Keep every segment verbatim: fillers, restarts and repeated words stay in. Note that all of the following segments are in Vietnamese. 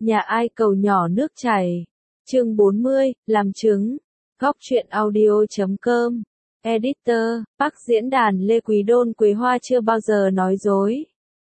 Nhà ai cầu nhỏ nước chảy. Chương bốn mươi, làm chứng. Góc truyện audio chấm com. Editor, Bắc diễn đàn Lê Quý Đôn Quế Hoa chưa bao giờ nói dối.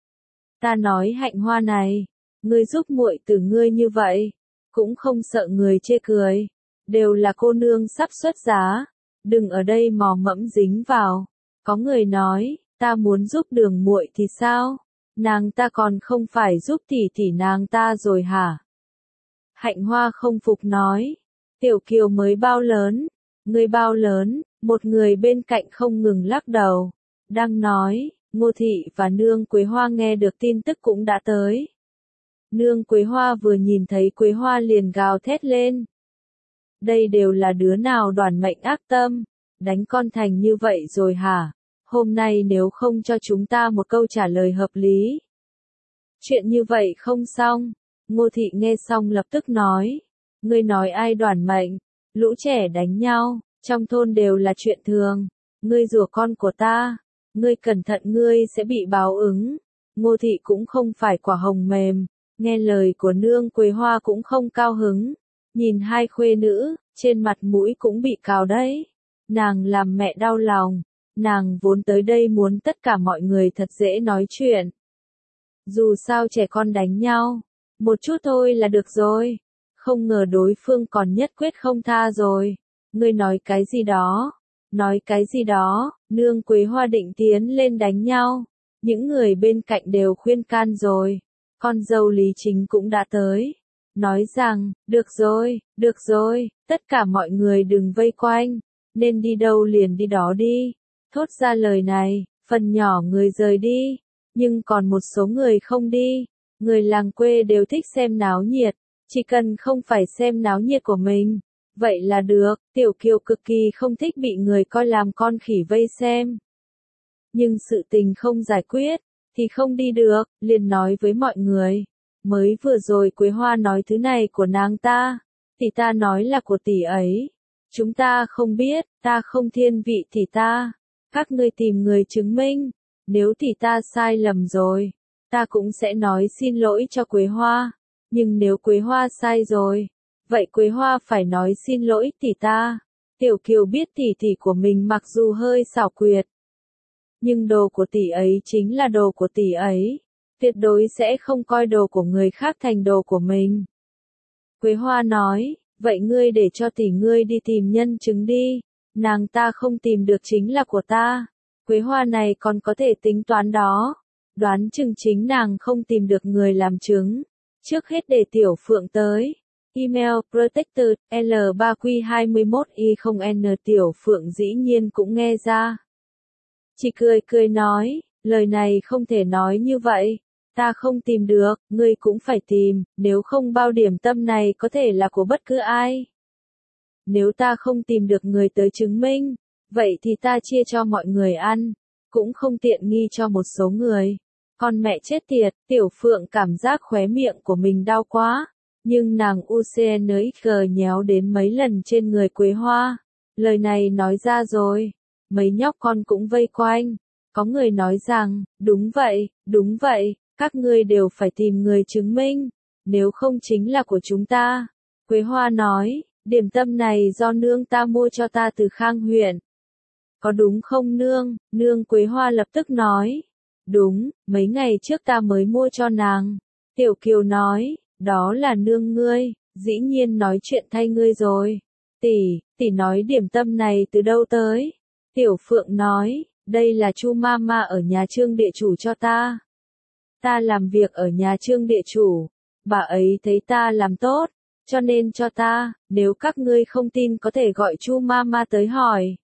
Ta nói Hạnh Hoa này, ngươi giúp muội tử ngươi như vậy, cũng không sợ người chê cười, đều là cô nương sắp xuất giá, đừng ở đây mò mẫm dính vào. Có người nói, ta muốn giúp Đường muội thì sao? Nàng ta còn không phải giúp tỷ tỷ nàng ta rồi hả? Hạnh Hoa không phục nói, Tiểu Kiều mới bao lớn, ngươi bao lớn, một người bên cạnh không ngừng lắc đầu, đang nói, Ngô Thị và Nương Quế Hoa nghe được tin tức cũng đã tới. Nương Quế Hoa vừa nhìn thấy Quế Hoa liền gào thét lên. Đây đều là đứa nào đoản mệnh ác tâm, đánh con thành như vậy rồi hả? Hôm nay nếu không cho chúng ta một câu trả lời hợp lý. Chuyện như vậy không xong. Ngô Thị nghe xong lập tức nói. Ngươi nói ai đoản mệnh? Lũ trẻ đánh nhau, trong thôn đều là chuyện thường. Ngươi rủa con của ta. Ngươi cẩn thận ngươi sẽ bị báo ứng. Ngô Thị cũng không phải quả hồng mềm. Nghe lời của Nương Quế Hoa cũng không cao hứng. Nhìn hai khuê nữ, trên mặt mũi cũng bị cào đấy. Nàng làm mẹ đau lòng. Nàng vốn tới đây muốn tất cả mọi người thật dễ nói chuyện. Dù sao trẻ con đánh nhau, một chút thôi là được rồi. Không ngờ đối phương còn nhất quyết không tha rồi. Ngươi nói cái gì đó? Nói cái gì đó? Nương Quế Hoa định tiến lên đánh nhau. Những người bên cạnh đều khuyên can rồi. Con dâu Lý Chính cũng đã tới. Nói rằng, được rồi, được rồi, tất cả mọi người đừng vây quanh. Nên đi đâu liền đi đó đi. Thốt ra lời này, phần nhỏ người rời đi, nhưng còn một số người không đi. Người làng quê đều thích xem náo nhiệt, chỉ cần không phải xem náo nhiệt của mình, vậy là được. Tiểu Kiều cực kỳ không thích bị người coi làm con khỉ vây xem. Nhưng sự tình không giải quyết, thì không đi được, liền nói với mọi người. Mới vừa rồi Quế Hoa nói thứ này của nàng ta, thì ta nói là của tỷ ấy. Chúng ta không biết, ta không thiên vị thì ta. Các ngươi tìm người chứng minh, nếu thì ta sai lầm rồi, ta cũng sẽ nói xin lỗi cho Quế Hoa, nhưng nếu Quế Hoa sai rồi, vậy Quế Hoa phải nói xin lỗi tỷ ta. Tiểu Kiều biết tỷ tỷ của mình mặc dù hơi xảo quyệt, nhưng đồ của tỷ ấy chính là đồ của tỷ ấy, tuyệt đối sẽ không coi đồ của người khác thành đồ của mình. Quế Hoa nói, vậy ngươi để cho tỷ ngươi đi tìm nhân chứng đi. Nàng ta không tìm được chính là của ta. Quế Hoa này còn có thể tính toán đó. Đoán chừng chính nàng không tìm được người làm chứng. Trước hết để Tiểu Phượng tới. Email protected L ba Q hai mốt I không N. Tiểu Phượng dĩ nhiên cũng nghe ra. Chỉ cười cười nói, lời này không thể nói như vậy. Ta không tìm được, ngươi cũng phải tìm, nếu không bao điểm tâm này có thể là của bất cứ ai. Nếu ta không tìm được người tới chứng minh, vậy thì ta chia cho mọi người ăn, cũng không tiện nghi cho một số người. Con mẹ chết tiệt, Tiểu Phượng cảm giác khóe miệng của mình đau quá, nhưng nàng u cờ en ích nhéo đến mấy lần trên người Quế Hoa. Lời này nói ra rồi, mấy nhóc con cũng vây quanh. Có người nói rằng, đúng vậy, đúng vậy, các ngươi đều phải tìm người chứng minh, nếu không chính là của chúng ta. Quế Hoa nói, điểm tâm này do nương ta mua cho ta từ Khang huyện. Có đúng không nương? Nương Quế Hoa lập tức nói. Đúng, mấy ngày trước ta mới mua cho nàng. Tiểu Kiều nói, đó là nương ngươi, dĩ nhiên nói chuyện thay ngươi rồi. Tỷ, tỷ nói điểm tâm này từ đâu tới? Tiểu Phượng nói, đây là Chu Mama ở nhà Trương địa chủ cho ta. Ta làm việc ở nhà Trương địa chủ, bà ấy thấy ta làm tốt, cho nên cho ta. Nếu các ngươi không tin có thể gọi Chu Mama tới hỏi.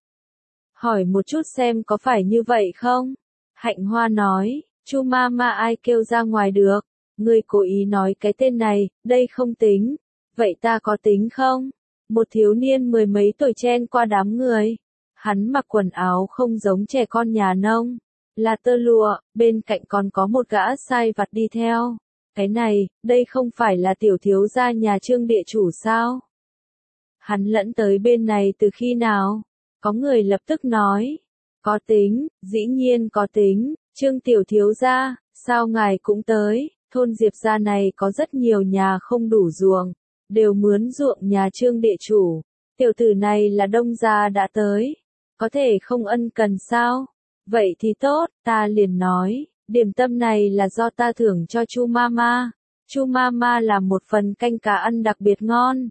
Hỏi một chút xem có phải như vậy không? Hạnh Hoa nói, Chu Mama ai kêu ra ngoài được, ngươi cố ý nói cái tên này, đây không tính. Vậy ta có tính không? Một thiếu niên mười mấy tuổi chen qua đám người. Hắn mặc quần áo không giống trẻ con nhà nông, là tơ lụa, bên cạnh còn có một gã sai vặt đi theo. Cái này, đây không phải là tiểu thiếu gia nhà Trương địa chủ sao? Hắn lẫn tới bên này từ khi nào? Có người lập tức nói. Có tính, dĩ nhiên có tính, Trương tiểu thiếu gia, sao ngài cũng tới? Thôn Diệp gia này có rất nhiều nhà không đủ ruộng, đều mướn ruộng nhà Trương địa chủ. Tiểu tử này là Đông gia đã tới, có thể không ân cần sao? Vậy thì tốt, ta liền nói, điểm tâm này là do ta thưởng cho Chu Mama. Chu Mama là một phần canh cá ăn đặc biệt ngon.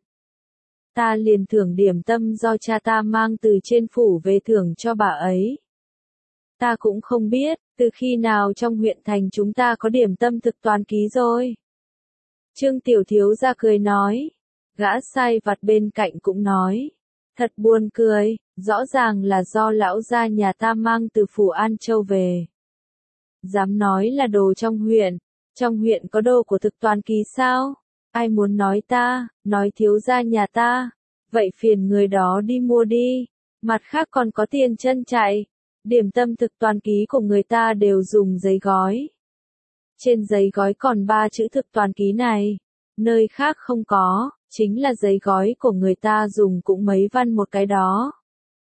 Ta liền thưởng điểm tâm do cha ta mang từ trên phủ về thưởng cho bà ấy. Ta cũng không biết, từ khi nào trong huyện thành chúng ta có điểm tâm thực toàn ký rồi. Trương Tiểu Thiếu gia cười nói. Gã sai vặt bên cạnh cũng nói. Thật buồn cười, rõ ràng là do lão gia nhà ta mang từ phủ An Châu về. Dám nói là đồ trong huyện, trong huyện có đồ của thực toàn ký sao? Ai muốn nói ta, nói thiếu gia nhà ta, vậy phiền người đó đi mua đi, mặt khác còn có tiền chân chạy. Điểm tâm thực toàn ký của người ta đều dùng giấy gói. Trên giấy gói còn ba chữ thực toàn ký này, nơi khác không có, chính là giấy gói của người ta dùng cũng mấy văn một cái đó.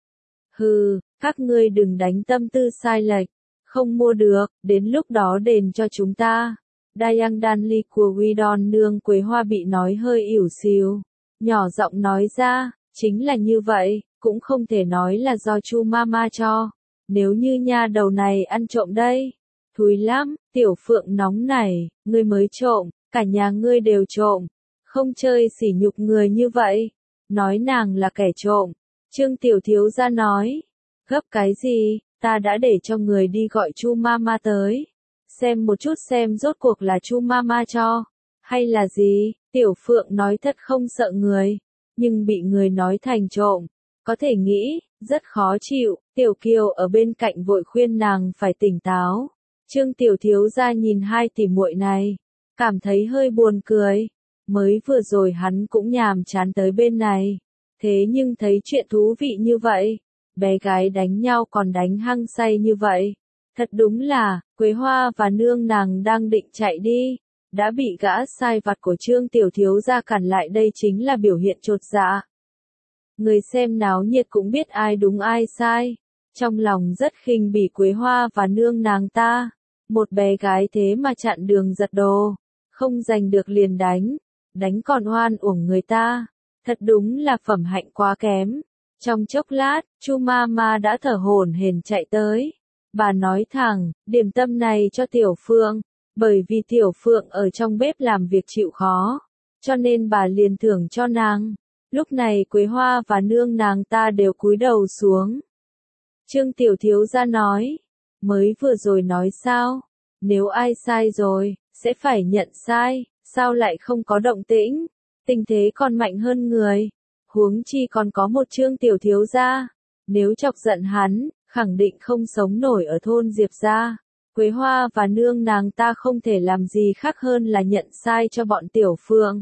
Hừ, các ngươi đừng đánh tâm tư sai lệch, không mua được, đến lúc đó đền cho chúng ta. Dayang Danli của Widon nương Quế Hoa bị nói hơi ỉu xìu, nhỏ giọng nói ra, chính là như vậy, cũng không thể nói là do Chu Mama cho. Nếu như nha đầu này ăn trộm đây, thúi lắm, Tiểu Phượng nóng này, ngươi mới trộm, cả nhà ngươi đều trộm, không chơi sỉ nhục người như vậy, nói nàng là kẻ trộm. Trương Tiểu Thiếu gia nói, gấp cái gì, ta đã để cho người đi gọi Chu Mama tới, xem một chút xem rốt cuộc là Chu Mama cho, hay là gì. Tiểu Phượng nói thật không sợ người, nhưng bị người nói thành trộm, có thể nghĩ, rất khó chịu. Tiểu Kiều ở bên cạnh vội khuyên nàng phải tỉnh táo. Trương Tiểu Thiếu gia nhìn hai tỷ muội này, cảm thấy hơi buồn cười. Mới vừa rồi hắn cũng nhàm chán tới bên này, thế nhưng thấy chuyện thú vị như vậy, bé gái đánh nhau còn đánh hăng say như vậy, thật đúng là, Quế Hoa và nương nàng đang định chạy đi, đã bị gã sai vặt của Trương Tiểu Thiếu gia cản lại. Đây chính là biểu hiện chột dạ. Người xem náo nhiệt cũng biết ai đúng ai sai, trong lòng rất khinh bỉ Quế Hoa và nương nàng ta, một bé gái thế mà chặn đường giật đồ, không giành được liền đánh, đánh còn oan uổng người ta, thật đúng là phẩm hạnh quá kém. Trong chốc lát, Chu Mama đã thở hổn hển chạy tới, bà nói thẳng, điểm tâm này cho Tiểu Phượng, bởi vì Tiểu Phượng ở trong bếp làm việc chịu khó, cho nên bà liền thưởng cho nàng. Lúc này Quế Hoa và nương nàng ta đều cúi đầu xuống. Trương Tiểu Thiếu gia nói, mới vừa rồi nói sao, nếu ai sai rồi, sẽ phải nhận sai, sao lại không có động tĩnh, tình thế còn mạnh hơn người, huống chi còn có một Trương Tiểu Thiếu gia, nếu chọc giận hắn, khẳng định không sống nổi ở thôn Diệp gia. Quế Hoa và nương nàng ta không thể làm gì khác hơn là nhận sai cho bọn Tiểu Phượng.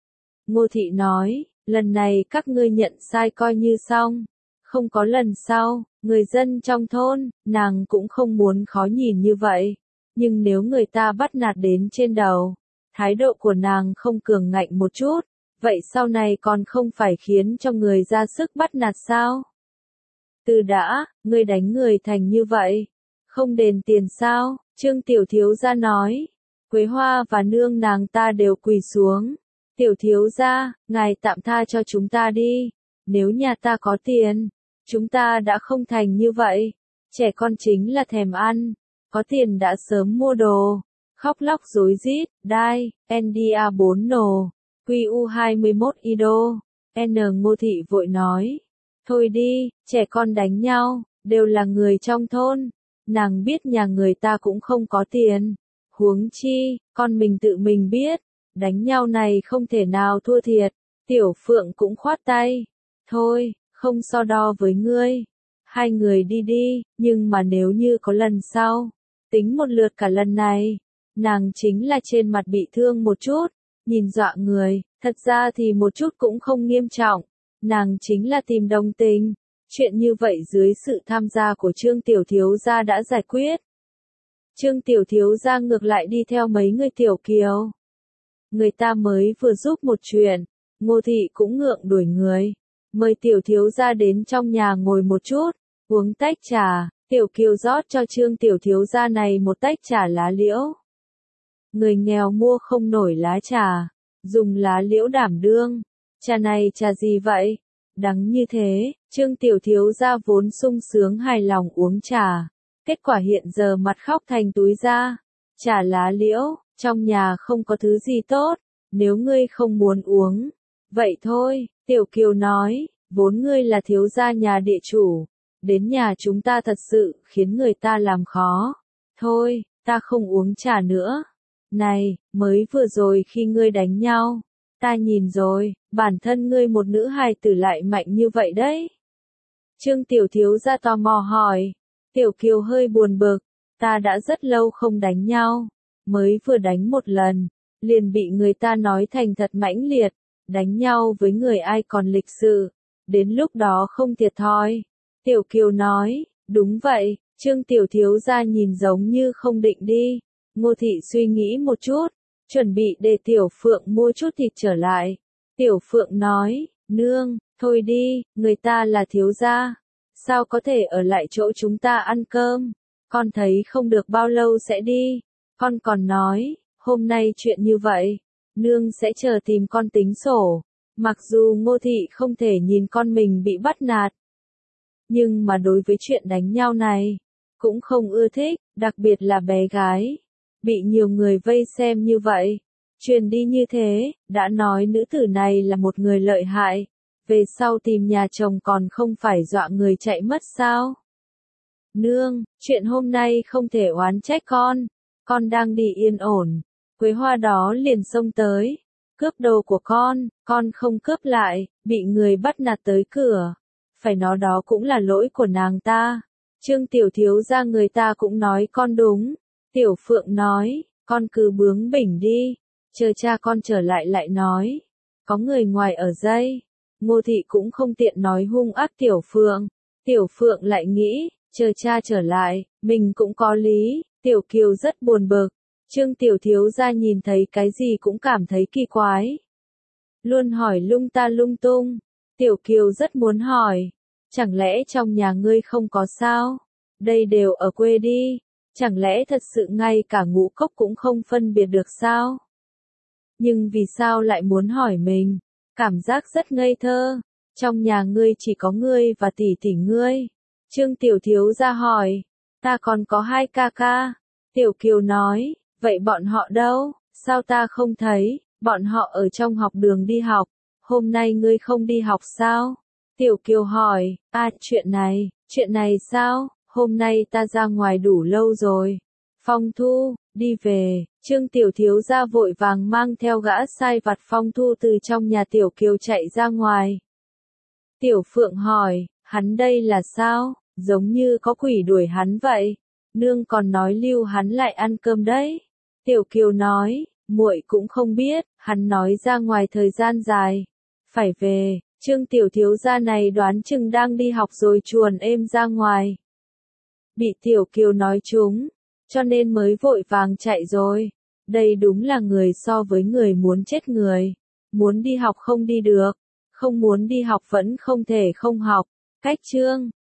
Ngô Thị nói, lần này các ngươi nhận sai coi như xong, không có lần sau. Người dân trong thôn, nàng cũng không muốn khó nhìn như vậy, nhưng nếu người ta bắt nạt đến trên đầu, thái độ của nàng không cường ngạnh một chút, vậy sau này còn không phải khiến cho người ra sức bắt nạt sao? Từ đã, ngươi đánh người thành như vậy, không đền tiền sao? Trương Tiểu Thiếu gia nói. Quế Hoa và nương nàng ta đều quỳ xuống. Tiểu Thiếu gia, ngài tạm tha cho chúng ta đi, nếu nhà ta có tiền, chúng ta đã không thành như vậy. Trẻ con chính là thèm ăn, có tiền đã sớm mua đồ. Khóc lóc rối rít, đai, en đê a bốn nồ, quy u hai mươi mốt ido. N Ngô Thị vội nói, thôi đi, trẻ con đánh nhau, đều là người trong thôn, nàng biết nhà người ta cũng không có tiền, huống chi, con mình tự mình biết, đánh nhau này không thể nào thua thiệt. Tiểu Phượng cũng khoát tay, thôi, không so đo với ngươi, hai người đi đi, nhưng mà nếu như có lần sau, tính một lượt cả lần này, nàng chính là trên mặt bị thương một chút, nhìn dọa người, thật ra thì một chút cũng không nghiêm trọng, nàng chính là tìm đồng tình, chuyện như vậy dưới sự tham gia của Trương Tiểu Thiếu gia đã giải quyết. Trương Tiểu Thiếu gia ngược lại đi theo mấy người Tiểu Kiều. Người ta mới vừa giúp một chuyện, Ngô Thị cũng ngượng đuổi người, mời Tiểu Thiếu gia đến trong nhà ngồi một chút, uống tách trà. Tiểu Kiều rót cho Trương Tiểu Thiếu gia này một tách trà lá liễu. người nghèo mua không nổi lá trà, dùng lá liễu đảm đương. Trà này trà gì vậy? Đắng như thế, Trương Tiểu Thiếu gia vốn sung sướng hài lòng uống trà. Kết quả hiện giờ mặt khóc thành túi ra. Trà lá liễu, trong nhà không có thứ gì tốt, nếu ngươi không muốn uống. Vậy thôi, Tiểu Kiều nói, vốn ngươi là thiếu gia nhà địa chủ. Đến nhà chúng ta thật sự khiến người ta làm khó. Thôi, ta không uống trà nữa. Này, mới vừa rồi khi ngươi đánh nhau, ta nhìn rồi, bản thân ngươi một nữ hài tử lại mạnh như vậy đấy. Trương Tiểu Thiếu gia tò mò hỏi. Tiểu Kiều hơi buồn bực, ta đã rất lâu không đánh nhau, mới vừa đánh một lần, liền bị người ta nói thành thật mãnh liệt, đánh nhau với người ai còn lịch sự, đến lúc đó không thiệt thòi. Tiểu Kiều nói, đúng vậy. Trương Tiểu Thiếu gia nhìn giống như không định đi. Ngô Thị suy nghĩ một chút, chuẩn bị để Tiểu Phượng mua chút thịt trở lại. Tiểu Phượng nói, nương, thôi đi, người ta là thiếu gia, sao có thể ở lại chỗ chúng ta ăn cơm, con thấy không được bao lâu sẽ đi. Con còn nói, hôm nay chuyện như vậy, nương sẽ chờ tìm con tính sổ. Mặc dù Ngô Thị không thể nhìn con mình bị bắt nạt, nhưng mà đối với chuyện đánh nhau này, cũng không ưa thích, đặc biệt là bé gái. Bị nhiều người vây xem như vậy, truyền đi như thế, đã nói nữ tử này là một người lợi hại, về sau tìm nhà chồng còn không phải dọa người chạy mất sao? Nương, chuyện hôm nay không thể oán trách con, con đang đi yên ổn, Quế Hoa đó liền xông tới, cướp đồ của con, con không cướp lại, bị người bắt nạt tới cửa, phải nói đó cũng là lỗi của nàng ta. Trương Tiểu Thiếu gia người ta cũng nói con đúng. Tiểu Phượng nói, con cứ bướng bỉnh đi, chờ cha con trở lại lại nói. Có người ngoài ở đây. Ngô Thị cũng không tiện nói hung ác Tiểu Phượng. Tiểu Phượng lại nghĩ, chờ cha trở lại, mình cũng có lý. Tiểu Kiều rất buồn bực. Trương Tiểu Thiếu gia nhìn thấy cái gì cũng cảm thấy kỳ quái. Luôn hỏi lung ta lung tung. Tiểu Kiều rất muốn hỏi, chẳng lẽ trong nhà ngươi không có sao? Đây đều ở quê đi. Chẳng lẽ thật sự ngay cả ngũ cốc cũng không phân biệt được sao? Nhưng vì sao lại muốn hỏi mình? Cảm giác rất ngây thơ. Trong nhà ngươi chỉ có ngươi và tỷ tỷ ngươi. Trương Tiểu Thiếu gia hỏi. Ta còn có hai ca ca. Tiểu Kiều nói. Vậy bọn họ đâu? Sao ta không thấy? Bọn họ ở trong học đường đi học. Hôm nay ngươi không đi học sao? Tiểu Kiều hỏi. À, chuyện này, chuyện này sao? Hôm nay ta ra ngoài đủ lâu rồi. Phong Thu, đi về. Trương Tiểu Thiếu gia vội vàng mang theo gã sai vặt Phong Thu từ trong nhà Tiểu Kiều chạy ra ngoài. Tiểu Phượng hỏi, hắn đây là sao? Giống như có quỷ đuổi hắn vậy. Nương còn nói lưu hắn lại ăn cơm đấy. Tiểu Kiều nói, muội cũng không biết, hắn nói ra ngoài thời gian dài. Phải về. Trương Tiểu Thiếu gia này đoán chừng đang đi học rồi chuồn êm ra ngoài. Bị Tiểu Kiều nói trúng, cho nên mới vội vàng chạy rồi. Đây đúng là người so với người muốn chết người. Muốn đi học không đi được, không muốn đi học vẫn không thể không học. Cách chương